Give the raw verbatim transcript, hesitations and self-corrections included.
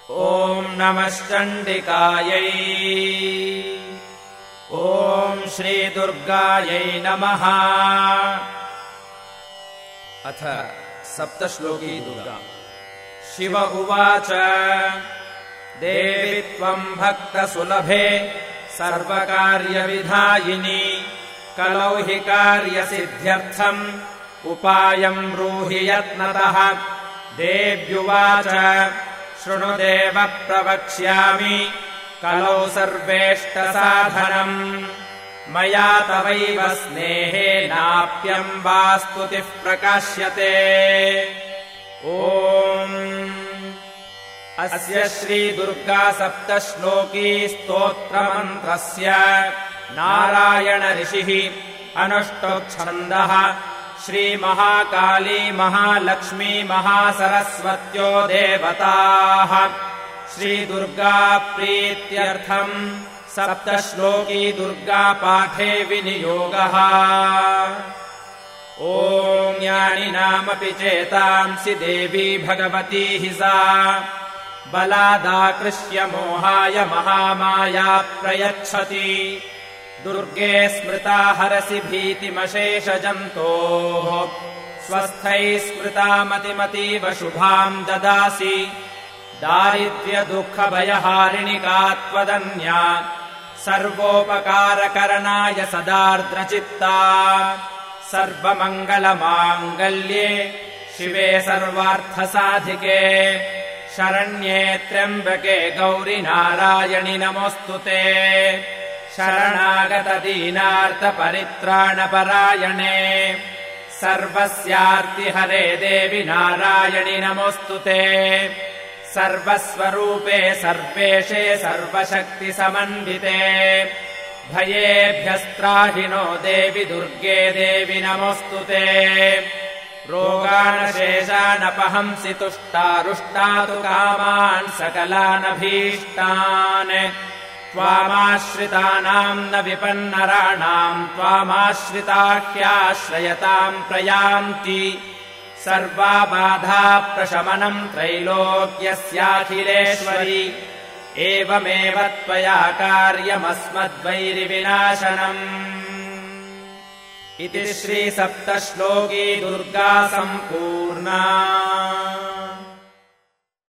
ॐ नमः चण्डिकायै। ॐ श्रीदुर्गायै नमः। अथ सप्तश्लोकी दुर्गा। शिव उवाच देवि त्वम् भक्तसुलभे सर्वकार्यविधायिनी कलौ हि कार्यसिद्ध्यर्थम् उपायम् ब्रूहि यत्नतः। देव्युवाच शृणुदेव प्रवक्ष्यामि कलौ सर्वेष्टसाधनम् मया तवैव स्नेहेनाप्यम् वा स्तुतिः प्रकाश्यते। ॐ अस्य श्रीदुर्गा सप्तश्लोकी स्तोत्रमन्त्रस्य नारायण ऋषिः अनुष्टुप्छन्दः श्रीमहाकाली महालक्ष्मी महासरस्वत्यो देवताः श्रीदुर्गा प्रीत्यर्थम् सप्तश्लोकी दुर्गा पाठे विनियोगः। ॐ ज्ञानिनामपि चेतांसि देवी भगवती हि सा बलादाकृष्य मोहाय महामाया प्रयच्छति। दुर्गे स्मृता हरसि भीतिमशेषजन्तोः स्वस्थैः स्मृता मतिमतीव शुभाम् ददासि। दारिद्र्यदुःखभयहारिणिका त्वदन्या सर्वोपकारकरणाय सदार्द्रचित्ता। सर्वमङ्गलमाङ्गल्ये शिवे सर्वार्थसाधिके शरण्ये त्र्यम्बके गौरि नारायणि नमोऽस्तुते। शरणागतदीनार्तपरित्राणपरायणे सर्वस्यार्तिहरे देवि नारायणि नमोऽस्तुते। सर्वस्वरूपे सर्वेशे सर्वशक्तिसमन्विते भयेभ्यस्त्राहिनो देवि दुर्गे देवि नमोऽस्तुते। रोगानशेषानपहंसि तुष्टारुष्टातु कामान् सकलानभीष्टान्। त्वामाश्रितानाम् न विपन्नराणाम् त्वामाश्रिता ह्याश्रयताम् प्रयान्ति। सर्वाबाधा प्रशमनम् त्रैलोक्यस्याखिलेश्वरि एवमेव त्वया कार्यमस्मद्वैरिविनाशनम्। इति श्रीसप्तश्लोकी दुर्गा सम्पूर्णा।